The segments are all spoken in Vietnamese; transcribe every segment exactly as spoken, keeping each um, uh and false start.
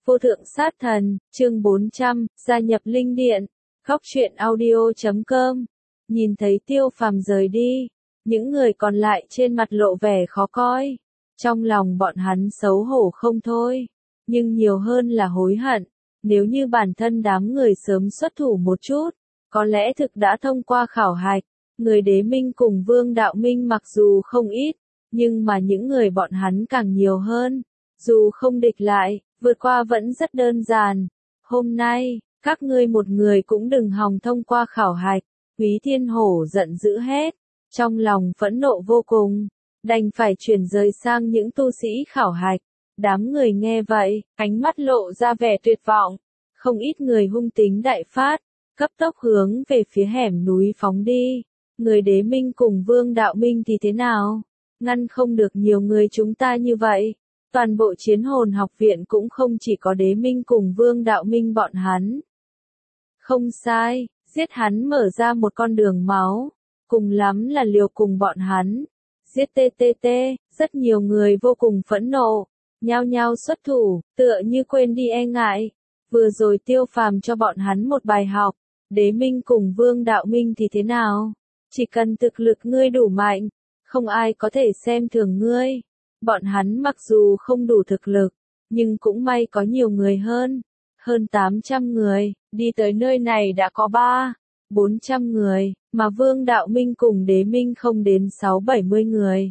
Vô thượng sát thần, chương bốn trăm, gia nhập linh điện, khóc chuyện audio chấm com. Nhìn thấy Tiêu Phàm rời đi, những người còn lại trên mặt lộ vẻ khó coi. Trong lòng bọn hắn xấu hổ không thôi, nhưng nhiều hơn là hối hận. Nếu như bản thân đám người sớm xuất thủ một chút, có lẽ thực đã thông qua khảo hạch. Người Đế Minh cùng Vương Đạo Minh mặc dù không ít, nhưng mà những người bọn hắn càng nhiều hơn. Dù không địch lại, vượt qua vẫn rất đơn giản. Hôm nay, các ngươi một người cũng đừng hòng thông qua khảo hạch. Quý Thiên Hổ giận dữ hết, trong lòng phẫn nộ vô cùng, đành phải chuyển rời sang những tu sĩ khảo hạch. Đám người nghe vậy, ánh mắt lộ ra vẻ tuyệt vọng, không ít người hung tính đại phát, cấp tốc hướng về phía hẻm núi phóng đi. Người Đế Minh cùng Vương Đạo Minh thì thế nào? Ngăn không được nhiều người chúng ta như vậy. Toàn bộ Chiến Hồn học viện cũng không chỉ có Đế Minh cùng Vương Đạo Minh bọn hắn. Không sai, giết hắn mở ra một con đường máu, cùng lắm là liều cùng bọn hắn. Giết tê tê tê, rất nhiều người vô cùng phẫn nộ, nhao nhao xuất thủ, tựa như quên đi e ngại. Vừa rồi Tiêu Phàm cho bọn hắn một bài học, Đế Minh cùng Vương Đạo Minh thì thế nào? Chỉ cần thực lực ngươi đủ mạnh, không ai có thể xem thường ngươi. Bọn hắn mặc dù không đủ thực lực, nhưng cũng may có nhiều người hơn. Hơn tám trăm người, đi tới nơi này đã có ba, bốn trăm người, mà Vương Đạo Minh cùng Đế Minh không đến sáu bảy mươi người.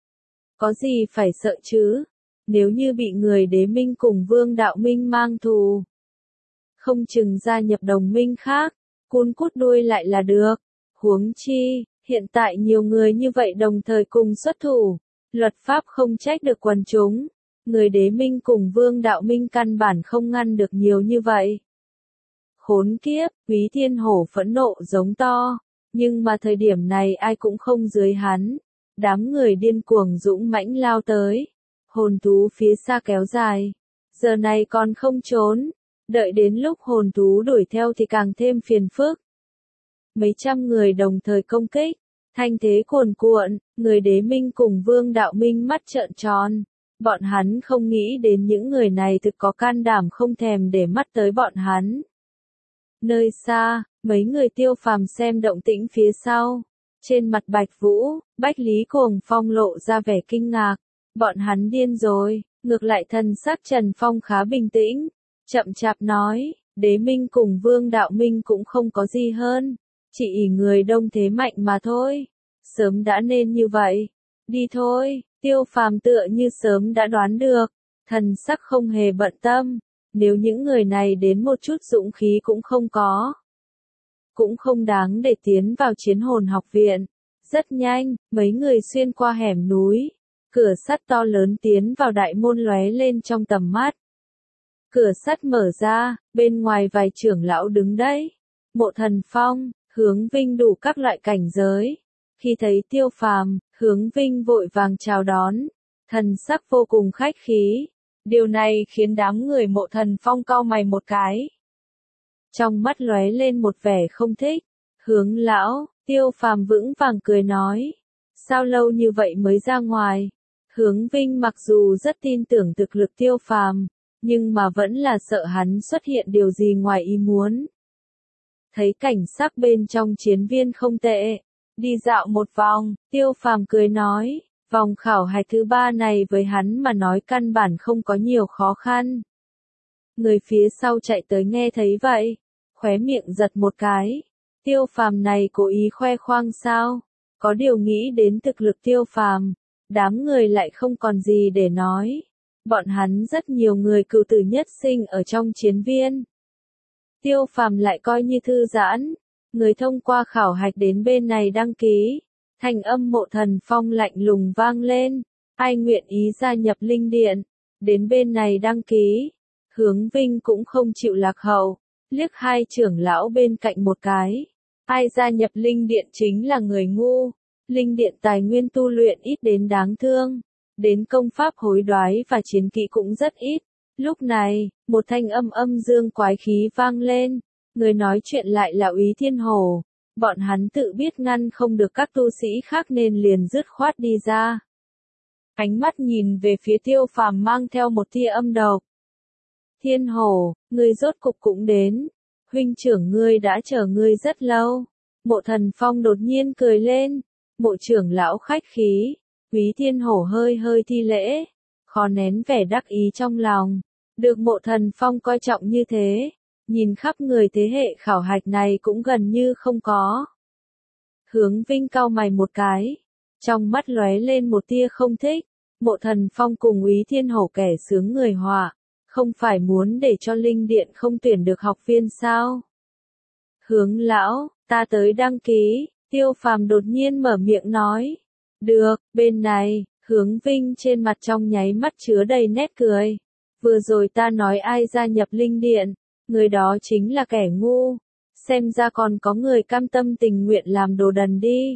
Có gì phải sợ chứ? Nếu như bị người Đế Minh cùng Vương Đạo Minh mang thù, không chừng gia nhập đồng minh khác, cun cút đuôi lại là được. Huống chi, hiện tại nhiều người như vậy đồng thời cùng xuất thủ, luật pháp không trách được quần chúng. Người Đế Minh cùng Vương Đạo Minh căn bản không ngăn được nhiều như vậy. Khốn kiếp, Quý Thiên Hổ phẫn nộ giống to, nhưng mà thời điểm này ai cũng không dưới hắn. Đám người điên cuồng dũng mãnh lao tới, hồn thú phía xa kéo dài, giờ này còn không trốn, đợi đến lúc hồn thú đuổi theo thì càng thêm phiền phức. Mấy trăm người đồng thời công kích, thanh thế cuồn cuộn, người Đế Minh cùng Vương Đạo Minh mắt trợn tròn. Bọn hắn không nghĩ đến những người này thực có can đảm không thèm để mắt tới bọn hắn. Nơi xa, mấy người Tiêu Phàm xem động tĩnh phía sau. Trên mặt Bạch Vũ, Bách Lý Cuồng Phong lộ ra vẻ kinh ngạc. Bọn hắn điên rồi, ngược lại thần sắc Trần Phong khá bình tĩnh. Chậm chạp nói, Đế Minh cùng Vương Đạo Minh cũng không có gì hơn. Chỉ ỷ người đông thế mạnh mà thôi. Sớm đã nên như vậy. Đi thôi, Tiêu Phàm tựa như sớm đã đoán được. Thần sắc không hề bận tâm. Nếu những người này đến một chút dũng khí cũng không có, cũng không đáng để tiến vào Chiến Hồn học viện. Rất nhanh, mấy người xuyên qua hẻm núi. Cửa sắt to lớn tiến vào đại môn lóe lên trong tầm mắt. Cửa sắt mở ra, bên ngoài vài trưởng lão đứng đấy. Mộ Thần Phong, Hướng Vinh đủ các loại cảnh giới. Khi thấy Tiêu Phàm, Hướng Vinh vội vàng chào đón, thần sắc vô cùng khách khí. Điều này khiến đám người Mộ Thần Phong cau mày một cái. Trong mắt lóe lên một vẻ không thích. Hướng lão, Tiêu Phàm vững vàng cười nói. Sao lâu như vậy mới ra ngoài? Hướng Vinh mặc dù rất tin tưởng thực lực Tiêu Phàm, nhưng mà vẫn là sợ hắn xuất hiện điều gì ngoài ý muốn. Thấy cảnh sắc bên trong chiến viên không tệ, đi dạo một vòng, Tiêu Phàm cười nói, vòng khảo hạch thứ ba này với hắn mà nói căn bản không có nhiều khó khăn. Người phía sau chạy tới nghe thấy vậy, khóe miệng giật một cái. Tiêu Phàm này cố ý khoe khoang sao? Có điều nghĩ đến thực lực Tiêu Phàm, đám người lại không còn gì để nói. Bọn hắn rất nhiều người cựu tử nhất sinh ở trong chiến viên. Tiêu Phàm lại coi như thư giãn, người thông qua khảo hạch đến bên này đăng ký. Thanh âm Mộ Thần Phong lạnh lùng vang lên, ai nguyện ý gia nhập linh điện, đến bên này đăng ký. Hướng Vinh cũng không chịu lạc hậu, liếc hai trưởng lão bên cạnh một cái. Ai gia nhập linh điện chính là người ngu, linh điện tài nguyên tu luyện ít đến đáng thương, đến công pháp hối đoái và chiến kỹ cũng rất ít. Lúc này, một thanh âm âm dương quái khí vang lên, người nói chuyện lại là Úy Thiên Hổ. Bọn hắn tự biết ngăn không được các tu sĩ khác nên liền dứt khoát đi ra. Ánh mắt nhìn về phía Tiêu Phàm mang theo một tia âm độc. Thiên Hổ, ngươi rốt cục cũng đến. Huynh trưởng ngươi đã chờ ngươi rất lâu. Mộ Thần Phong đột nhiên cười lên. Mộ trưởng lão khách khí. Quý Thiên Hổ hơi hơi thi lễ. Khó nén vẻ đắc ý trong lòng. Được Mộ Thần Phong coi trọng như thế. Nhìn khắp người thế hệ khảo hạch này cũng gần như không có. Hướng Vinh cau mày một cái. Trong mắt lóe lên một tia không thích. Mộ Thần Phong cùng Úy Thiên Hổ kẻ sướng người họa. Không phải muốn để cho Linh Điện không tuyển được học viên sao? Hướng lão, ta tới đăng ký. Tiêu Phàm đột nhiên mở miệng nói. Được, bên này, Hướng Vinh trên mặt trong nháy mắt chứa đầy nét cười. Vừa rồi ta nói ai gia nhập Linh Điện, người đó chính là kẻ ngu. Xem ra còn có người cam tâm tình nguyện làm đồ đần đi.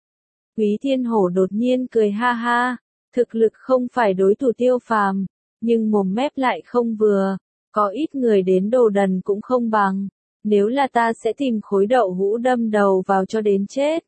Quý Thiên Hổ đột nhiên cười ha ha. Thực lực không phải đối thủ Tiêu Phàm, nhưng mồm mép lại không vừa. Có ít người đến đồ đần cũng không bằng. Nếu là ta sẽ tìm khối đậu hũ đâm đầu vào cho đến chết.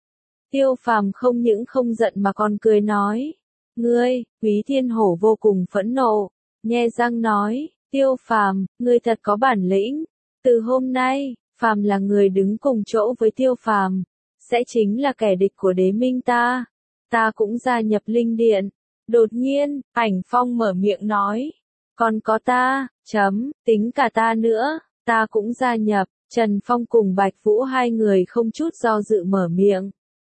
Tiêu Phàm không những không giận mà còn cười nói. Ngươi, Quý Thiên Hổ vô cùng phẫn nộ. Nhe răng nói, Tiêu Phàm, ngươi thật có bản lĩnh. Từ hôm nay, Phàm là người đứng cùng chỗ với Tiêu Phàm. Sẽ chính là kẻ địch của đế minh ta. Ta cũng gia nhập Linh Điện. Đột nhiên, Ảnh Phong mở miệng nói. Còn có ta, chấm, tính cả ta nữa, ta cũng gia nhập. Trần Phong cùng Bạch Vũ hai người không chút do dự mở miệng.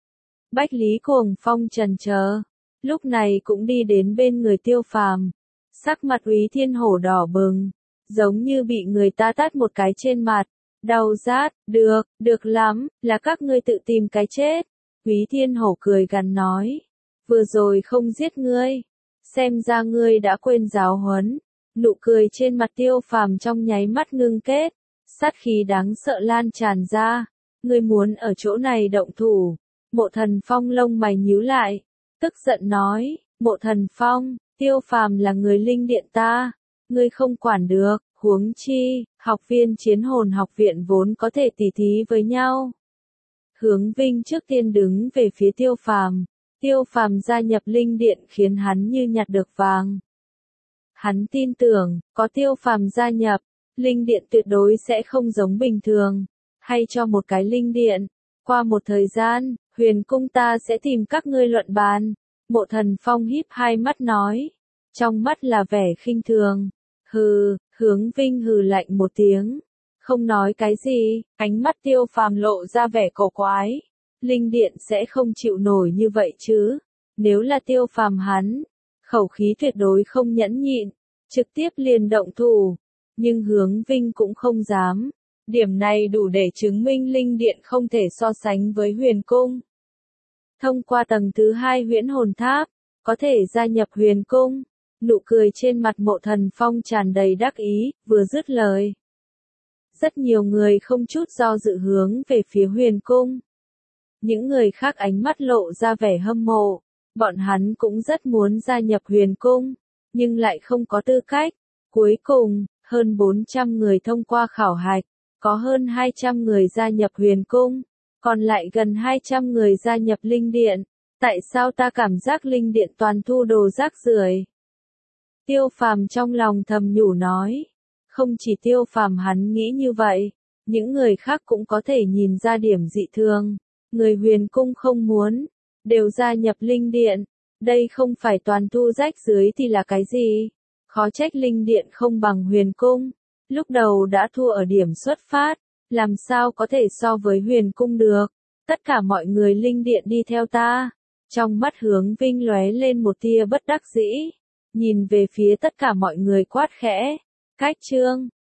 Bách Lý Cuồng Phong trần chờ, lúc này cũng đi đến bên người Tiêu Phàm. Sắc mặt Úy Thiên Hổ đỏ bừng, giống như bị người ta tát một cái trên mặt. Đau rát, được, được lắm, là các ngươi tự tìm cái chết. Úy Thiên Hổ cười gằn nói. Vừa rồi không giết ngươi. Xem ra ngươi đã quên giáo huấn. Nụ cười trên mặt Tiêu Phàm trong nháy mắt ngưng kết. Sát khí đáng sợ lan tràn ra. Ngươi muốn ở chỗ này động thủ. Mộ Thần Phong lông mày nhíu lại. Tức giận nói. Mộ Thần Phong, Tiêu Phàm là người Linh Điện ta. Ngươi không quản được. Huống chi, học viên Chiến Hồn học viện vốn có thể tỉ thí với nhau. Hướng Vinh trước tiên đứng về phía Tiêu Phàm. Tiêu Phàm gia nhập Linh Điện khiến hắn như nhặt được vàng. Hắn tin tưởng, có Tiêu Phàm gia nhập, Linh Điện tuyệt đối sẽ không giống bình thường. Hay cho một cái Linh Điện. Qua một thời gian, Huyền Cung ta sẽ tìm các ngươi luận bàn. Mộ Thần Phong híp hai mắt nói. Trong mắt là vẻ khinh thường. Hừ, Hướng Vinh hừ lạnh một tiếng. Không nói cái gì, ánh mắt Tiêu Phàm lộ ra vẻ cổ quái. Linh Điện sẽ không chịu nổi như vậy chứ. Nếu là Tiêu Phàm hắn, khẩu khí tuyệt đối không nhẫn nhịn, trực tiếp liền động thủ. Nhưng Hướng Vinh cũng không dám. Điểm này đủ để chứng minh Linh Điện không thể so sánh với Huyền Cung. Thông qua tầng thứ hai Huyễn Hồn Tháp, có thể gia nhập Huyền Cung. Nụ cười trên mặt Mộ Thần Phong tràn đầy đắc ý, vừa dứt lời. Rất nhiều người không chút do dự hướng về phía Huyền Cung. Những người khác ánh mắt lộ ra vẻ hâm mộ. Bọn hắn cũng rất muốn gia nhập Huyền Cung, nhưng lại không có tư cách. Cuối cùng, hơn bốn trăm người thông qua khảo hạch, có hơn hai trăm người gia nhập Huyền Cung, còn lại gần hai trăm người gia nhập Linh Điện. Tại sao ta cảm giác Linh Điện toàn thu đồ rác rưởi? Tiêu Phàm trong lòng thầm nhủ nói. Không chỉ Tiêu Phàm hắn nghĩ như vậy, những người khác cũng có thể nhìn ra điểm dị thường. Người Huyền Cung không muốn, đều gia nhập Linh Điện. Đây không phải toàn thu rách dưới thì là cái gì? Khó trách Linh Điện không bằng Huyền Cung. Lúc đầu đã thua ở điểm xuất phát, làm sao có thể so với Huyền Cung được? Tất cả mọi người Linh Điện đi theo ta. Trong mắt Hướng Vinh lóe lên một tia bất đắc dĩ, nhìn về phía tất cả mọi người quát khẽ. Cách chương